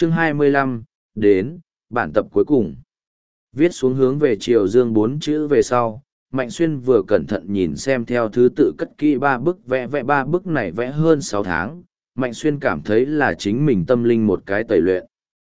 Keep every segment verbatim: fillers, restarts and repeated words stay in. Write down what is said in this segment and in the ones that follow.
Chương hai mươi lăm, đến, bản tập cuối cùng. Viết xuống hướng về chiều dương bốn chữ về sau, Mạnh Xuyên vừa cẩn thận nhìn xem theo thứ tự cất kỹ ba bức vẽ vẽ ba bức này vẽ hơn sáu tháng, Mạnh Xuyên cảm thấy là chính mình tâm linh một cái tẩy luyện.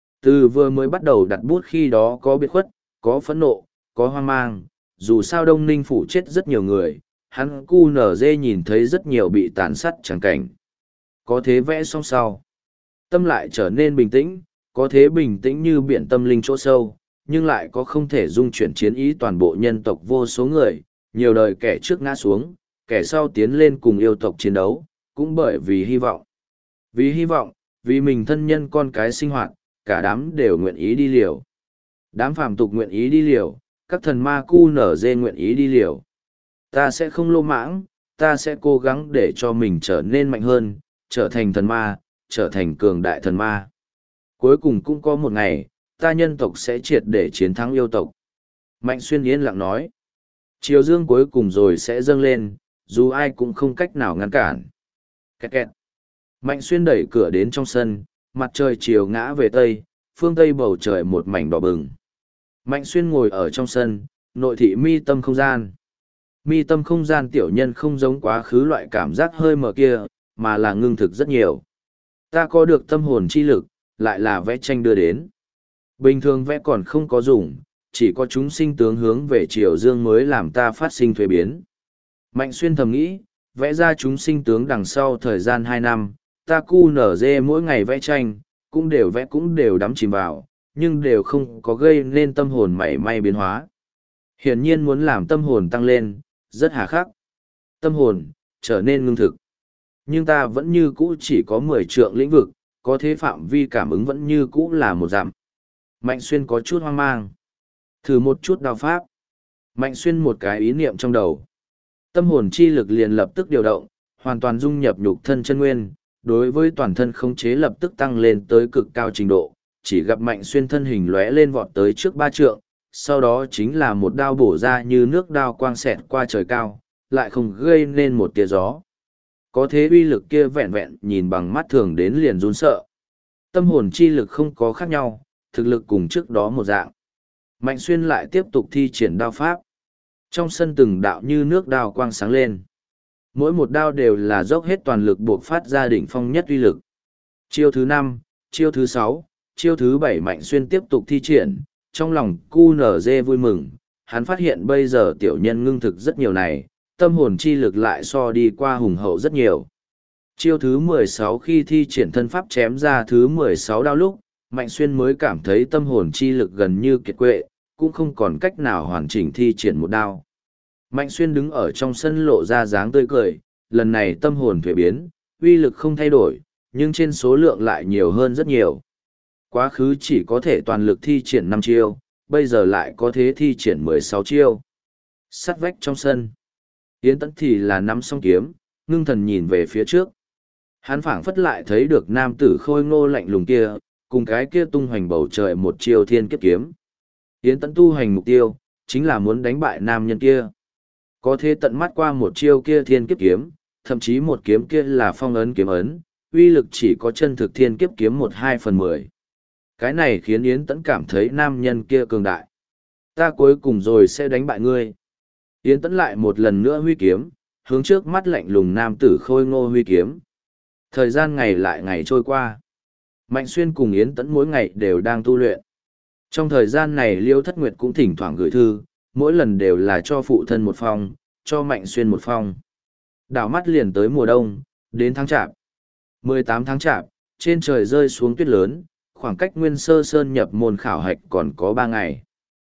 Từ vừa mới bắt đầu đặt bút khi đó có biệt khuất, có phẫn nộ, có hoang mang, dù sao Đông Ninh phủ chết rất nhiều người, hắn cu nở dê nhìn thấy rất nhiều bị tàn sát chẳng cảnh. Có thế vẽ xong sau, tâm lại trở nên bình tĩnh, có thế bình tĩnh như biển tâm linh chỗ sâu, nhưng lại có không thể dung chuyển chiến ý toàn bộ nhân tộc vô số người, nhiều đời kẻ trước ngã xuống, kẻ sau tiến lên cùng yêu tộc chiến đấu, cũng bởi vì hy vọng. Vì hy vọng, vì mình thân nhân con cái sinh hoạt, cả đám đều nguyện ý đi liều. Đám phàm tục nguyện ý đi liều, các thần ma cu nở dê nguyện ý đi liều. Ta sẽ không lô mãng, ta sẽ cố gắng để cho mình trở nên mạnh hơn, trở thành thần ma, trở thành cường đại thần ma. Cuối cùng cũng có một ngày, ta nhân tộc sẽ triệt để chiến thắng yêu tộc. Mạnh Xuyên yên lặng nói. Chiều dương cuối cùng rồi sẽ dâng lên, dù ai cũng không cách nào ngăn cản. Kẹt kẹt. Mạnh Xuyên đẩy cửa đến trong sân, mặt trời chiều ngã về tây, phương tây bầu trời một mảnh đỏ bừng. Mạnh Xuyên ngồi ở trong sân, nội thị mi tâm không gian. Mi tâm không gian tiểu nhân không giống quá khứ loại cảm giác hơi mờ kia, mà là ngưng thực rất nhiều. Ta có được tâm hồn chi lực, lại là vẽ tranh đưa đến. Bình thường vẽ còn không có dùng, chỉ có chúng sinh tướng hướng về chiều dương mới làm ta phát sinh thuế biến. Mạnh Xuyên thầm nghĩ, vẽ ra chúng sinh tướng đằng sau thời gian hai năm, ta cu nở dê mỗi ngày vẽ tranh, cũng đều vẽ cũng đều đắm chìm vào, nhưng đều không có gây nên tâm hồn mảy may biến hóa. Hiển nhiên muốn làm tâm hồn tăng lên, rất hà khắc. Tâm hồn, trở nên ngưng thực. Nhưng ta vẫn như cũ chỉ có mười trượng lĩnh vực, có thế phạm vi cảm ứng vẫn như cũ là một dặm. Mạnh Xuyên có chút hoang mang. Thử một chút đao pháp. Mạnh Xuyên một cái ý niệm trong đầu. Tâm hồn chi lực liền lập tức điều động, hoàn toàn dung nhập nhục thân chân nguyên, đối với toàn thân khống chế lập tức tăng lên tới cực cao trình độ, chỉ gặp Mạnh Xuyên thân hình lóe lên vọt tới trước ba trượng, sau đó chính là một đao bổ ra như nước đao quang xẹt qua trời cao, lại không gây nên một tia gió. Có thế uy lực kia vẹn vẹn nhìn bằng mắt thường đến liền run sợ. Tâm hồn chi lực không có khác nhau, thực lực cùng trước đó một dạng. Mạnh Xuyên lại tiếp tục thi triển đao pháp. Trong sân từng đạo như nước đao quang sáng lên. Mỗi một đao đều là dốc hết toàn lực buộc phát ra đỉnh phong nhất uy lực. Chiêu thứ năm, chiêu thứ sáu, chiêu thứ bảy Mạnh Xuyên tiếp tục thi triển, trong lòng cu nở dê vui mừng, hắn phát hiện bây giờ tiểu nhân ngưng thực rất nhiều này, tâm hồn chi lực lại so đi qua hùng hậu rất nhiều. Chiêu thứ mười sáu khi thi triển thân pháp chém ra thứ mười sáu đao lúc, Mạnh Xuyên mới cảm thấy tâm hồn chi lực gần như kiệt quệ, cũng không còn cách nào hoàn chỉnh thi triển một đao. Mạnh Xuyên đứng ở trong sân lộ ra dáng tươi cười, lần này tâm hồn thuế biến, uy lực không thay đổi, nhưng trên số lượng lại nhiều hơn rất nhiều. Quá khứ chỉ có thể toàn lực thi triển năm chiêu, bây giờ lại có thế thi triển mười sáu chiêu. Sắt vách trong sân. Yến Tẫn thì là nắm song kiếm, ngưng thần nhìn về phía trước. Hắn phảng phất lại thấy được nam tử khôi ngô lạnh lùng kia, cùng cái kia tung hoành bầu trời một chiêu thiên kiếp kiếm. Yến Tẫn tu hành mục tiêu, chính là muốn đánh bại nam nhân kia. Có thể tận mắt qua một chiêu kia thiên kiếp kiếm, thậm chí một kiếm kia là phong ấn kiếm ấn, uy lực chỉ có chân thực thiên kiếp kiếm một hai phần mười. Cái này khiến Yến Tẫn cảm thấy nam nhân kia cường đại. Ta cuối cùng rồi sẽ đánh bại ngươi. Yến Tẫn lại một lần nữa huy kiếm, hướng trước mắt lạnh lùng nam tử khôi ngô huy kiếm. Thời gian ngày lại ngày trôi qua. Mạnh Xuyên cùng Yến Tẫn mỗi ngày đều đang tu luyện. Trong thời gian này Liêu Thất Nguyệt cũng thỉnh thoảng gửi thư, mỗi lần đều là cho phụ thân một phong, cho Mạnh Xuyên một phong. Đảo mắt liền tới mùa đông, đến tháng chạp. mười tám tháng chạp, trên trời rơi xuống tuyết lớn, khoảng cách Nguyên Sơ Sơn nhập môn khảo hạch còn có ba ngày.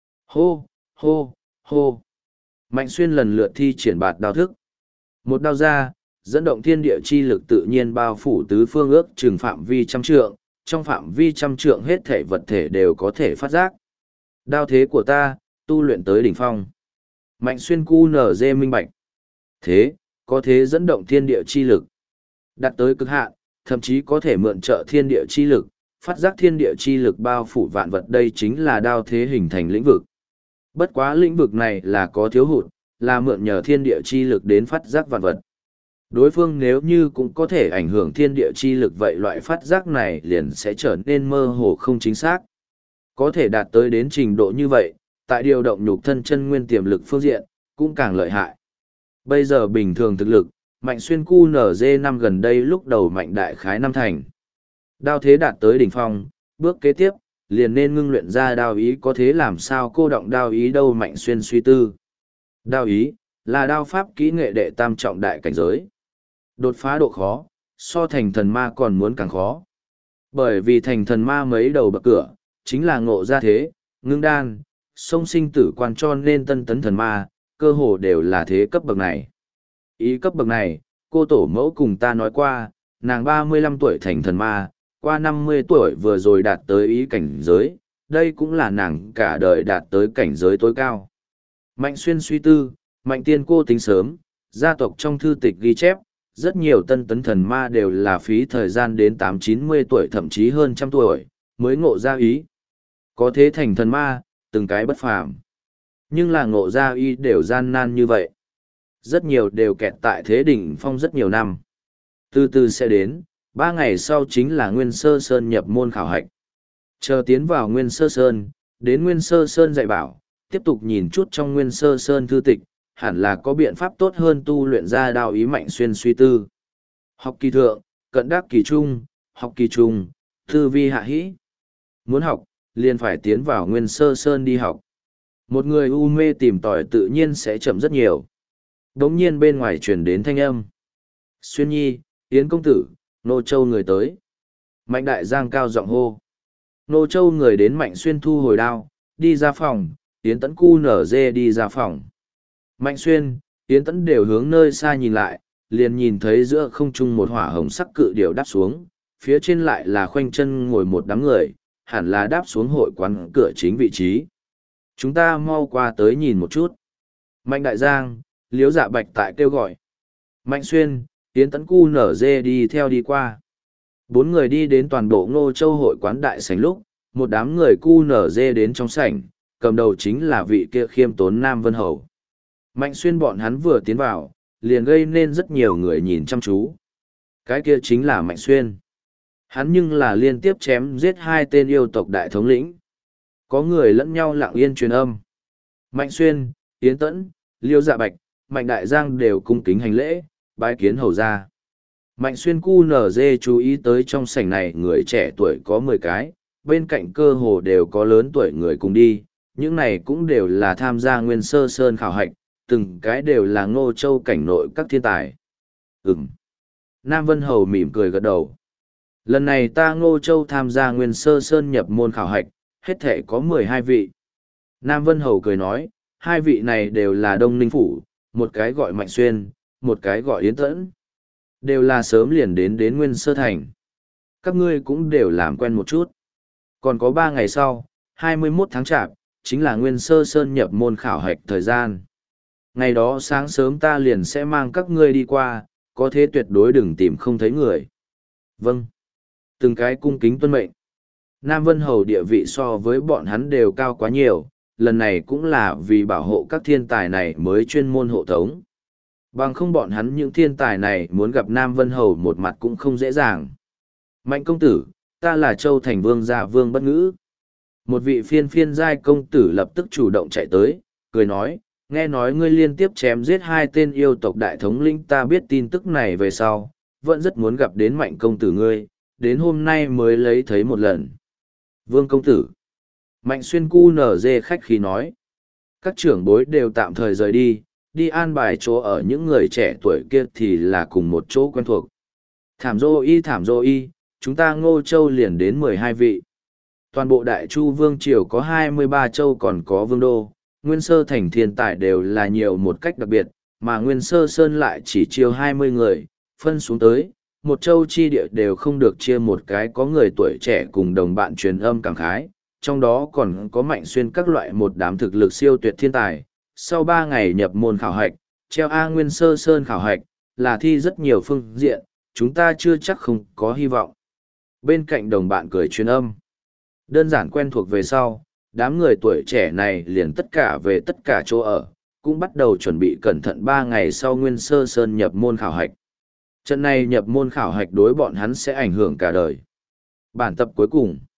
Hô, hô, hô. Mạnh Xuyên lần lượt thi triển bạt đao thức. Một đao ra, dẫn động thiên địa chi lực tự nhiên bao phủ tứ phương ước chừng phạm vi trăm trượng, trong phạm vi trăm trượng hết thể vật thể đều có thể phát giác. Đao thế của ta, tu luyện tới đỉnh phong. Mạnh Xuyên cu nở dê minh bạch. Thế, có thế dẫn động thiên địa chi lực. Đạt tới cực hạn, thậm chí có thể mượn trợ thiên địa chi lực, phát giác thiên địa chi lực bao phủ vạn vật, đây chính là đao thế hình thành lĩnh vực. Bất quá lĩnh vực này là có thiếu hụt, là mượn nhờ thiên địa chi lực đến phát giác vạn vật. Đối phương nếu như cũng có thể ảnh hưởng thiên địa chi lực vậy loại phát giác này liền sẽ trở nên mơ hồ không chính xác. Có thể đạt tới đến trình độ như vậy, tại điều động nhục thân chân nguyên tiềm lực phương diện, cũng càng lợi hại. Bây giờ bình thường thực lực, Mạnh Xuyên Q N G năm gần đây lúc đầu mạnh đại khái năm thành. Đao thế đạt tới đỉnh phong, bước kế tiếp, liền nên ngưng luyện ra đao ý, có thế làm sao cô động đao ý đâu. Mạnh Xuyên suy tư. Đao ý, là đao pháp kỹ nghệ đệ tam trọng đại cảnh giới. Đột phá độ khó, so thành thần ma còn muốn càng khó. Bởi vì thành thần ma mấy đầu bậc cửa, chính là ngộ ra thế, ngưng đan, sông sinh tử quan, cho nên tân tấn thần ma, cơ hồ đều là thế cấp bậc này. Ý cấp bậc này, cô tổ mẫu cùng ta nói qua, nàng ba mươi lăm tuổi thành thần ma, qua năm mươi tuổi vừa rồi đạt tới ý cảnh giới, đây cũng là nàng cả đời đạt tới cảnh giới tối cao. Mạnh Xuyên suy tư, Mạnh Tiên cô tính sớm, gia tộc trong thư tịch ghi chép, rất nhiều tân tấn thần ma đều là phí thời gian đến tám chín mươi tuổi thậm chí hơn trăm tuổi, mới ngộ ra ý. Có thế thành thần ma, từng cái bất phàm. Nhưng là ngộ ra ý đều gian nan như vậy. Rất nhiều đều kẹt tại thế đỉnh phong rất nhiều năm. Từ từ sẽ đến, ba ngày sau chính là Nguyên Sơ Sơn nhập môn khảo hạch. Chờ tiến vào Nguyên Sơ Sơn, đến Nguyên Sơ Sơn dạy bảo, tiếp tục nhìn chút trong Nguyên Sơ Sơn thư tịch, hẳn là có biện pháp tốt hơn tu luyện ra đao ý. Mạnh Xuyên suy tư. Học kỳ thượng, cận đắc kỳ trung, học kỳ trung, tư vi hạ hĩ. Muốn học, liền phải tiến vào Nguyên Sơ Sơn đi học. Một người u mê tìm tòi tự nhiên sẽ chậm rất nhiều. Đống nhiên bên ngoài truyền đến thanh âm. Xuyên nhi, Yến công tử, Nô Châu người tới. Mạnh đại giang cao giọng hô. Nô Châu người đến. Mạnh Xuyên thu hồi đao, đi ra phòng, Yến Tẫn cu nở dê đi ra phòng. Mạnh Xuyên, Yến Tẫn đều hướng nơi xa nhìn lại, liền nhìn thấy giữa không trung một hỏa hồng sắc cự điểu đáp xuống, phía trên lại là khoanh chân ngồi một đám người, hẳn là đáp xuống hội quán cửa chính vị trí. Chúng ta mau qua tới nhìn một chút. Mạnh đại giang, Liếu Dạ Bạch tại kêu gọi. Mạnh Xuyên, Yến Tẫn cu nở dê đi theo đi qua. Bốn người đi đến toàn bộ Ngô Châu hội quán đại sảnh lúc, một đám người cu nở dê đến trong sảnh, cầm đầu chính là vị kia khiêm tốn Nam Vân Hầu. Mạnh Xuyên bọn hắn vừa tiến vào, liền gây nên rất nhiều người nhìn chăm chú. Cái kia chính là Mạnh Xuyên. Hắn nhưng là liên tiếp chém giết hai tên yêu tộc đại thống lĩnh. Có người lẫn nhau lặng yên truyền âm. Mạnh Xuyên, Yến Tẫn, Liêu Dạ Bạch, Mạnh Đại Giang đều cung kính hành lễ, bái kiến hầu ra. Mạnh Xuyên cu nở dê chú ý tới trong sảnh này người trẻ tuổi có mười cái, bên cạnh cơ hồ đều có lớn tuổi người cùng đi, những này cũng đều là tham gia Nguyên Sơ Sơn khảo hạch, từng cái đều là Ngô Châu cảnh nội các thiên tài. Ừm. Nam Vân Hầu mỉm cười gật đầu. Lần này ta Ngô Châu tham gia Nguyên Sơ Sơn nhập môn khảo hạch, hết thể có mười hai vị. Nam Vân Hầu cười nói, hai vị này đều là Đông Ninh Phủ, một cái gọi Mạnh Xuyên, một cái gọi Yến Tẫn. Đều là sớm liền đến đến Nguyên Sơ Thành. Các ngươi cũng đều làm quen một chút. Còn có ba ngày sau, hai mươi mốt tháng chạp, chính là Nguyên Sơ Sơn nhập môn khảo hạch thời gian. Ngày đó sáng sớm ta liền sẽ mang các ngươi đi qua, có thế tuyệt đối đừng tìm không thấy người. Vâng. Từng cái cung kính tuân mệnh. Nam Vân Hầu địa vị so với bọn hắn đều cao quá nhiều, lần này cũng là vì bảo hộ các thiên tài này mới chuyên môn hộ tống. Bằng không bọn hắn những thiên tài này muốn gặp Nam Vân Hầu một mặt cũng không dễ dàng. Mạnh công tử, ta là Châu Thành Vương gia Vương Bất Ngữ. Một vị phiên phiên giai công tử lập tức chủ động chạy tới, cười nói, nghe nói ngươi liên tiếp chém giết hai tên yêu tộc đại thống lĩnh, ta biết tin tức này về sau, vẫn rất muốn gặp đến Mạnh công tử ngươi, đến hôm nay mới lấy thấy một lần. Vương công tử. Mạnh Xuyên cu nở dê khách khí nói. Các trưởng bối đều tạm thời rời đi, đi an bài chỗ ở những người trẻ tuổi kia thì là cùng một chỗ quen thuộc. Thảm dô y thảm dô y, chúng ta Ngô Châu liền đến mười hai vị. Toàn bộ Đại Chu Vương Triều có hai mươi ba châu còn có Vương Đô, Nguyên Sơ Thành thiên tài đều là nhiều một cách đặc biệt, mà Nguyên Sơ Sơn lại chỉ chiêu hai mươi người, phân xuống tới, một châu chi địa đều không được chia một cái, có người tuổi trẻ cùng đồng bạn truyền âm cảm khái, trong đó còn có Mạnh Xuyên các loại một đám thực lực siêu tuyệt thiên tài. Sau ba ngày nhập môn khảo hạch, treo A Nguyên Sơ Sơn khảo hạch, là thi rất nhiều phương diện, chúng ta chưa chắc không có hy vọng. Bên cạnh đồng bạn cười truyền âm. Đơn giản quen thuộc về sau, đám người tuổi trẻ này liền tất cả về tất cả chỗ ở, cũng bắt đầu chuẩn bị cẩn thận ba ngày sau Nguyên Sơ Sơn nhập môn khảo hạch. Trận này nhập môn khảo hạch đối bọn hắn sẽ ảnh hưởng cả đời. Bản tập cuối cùng.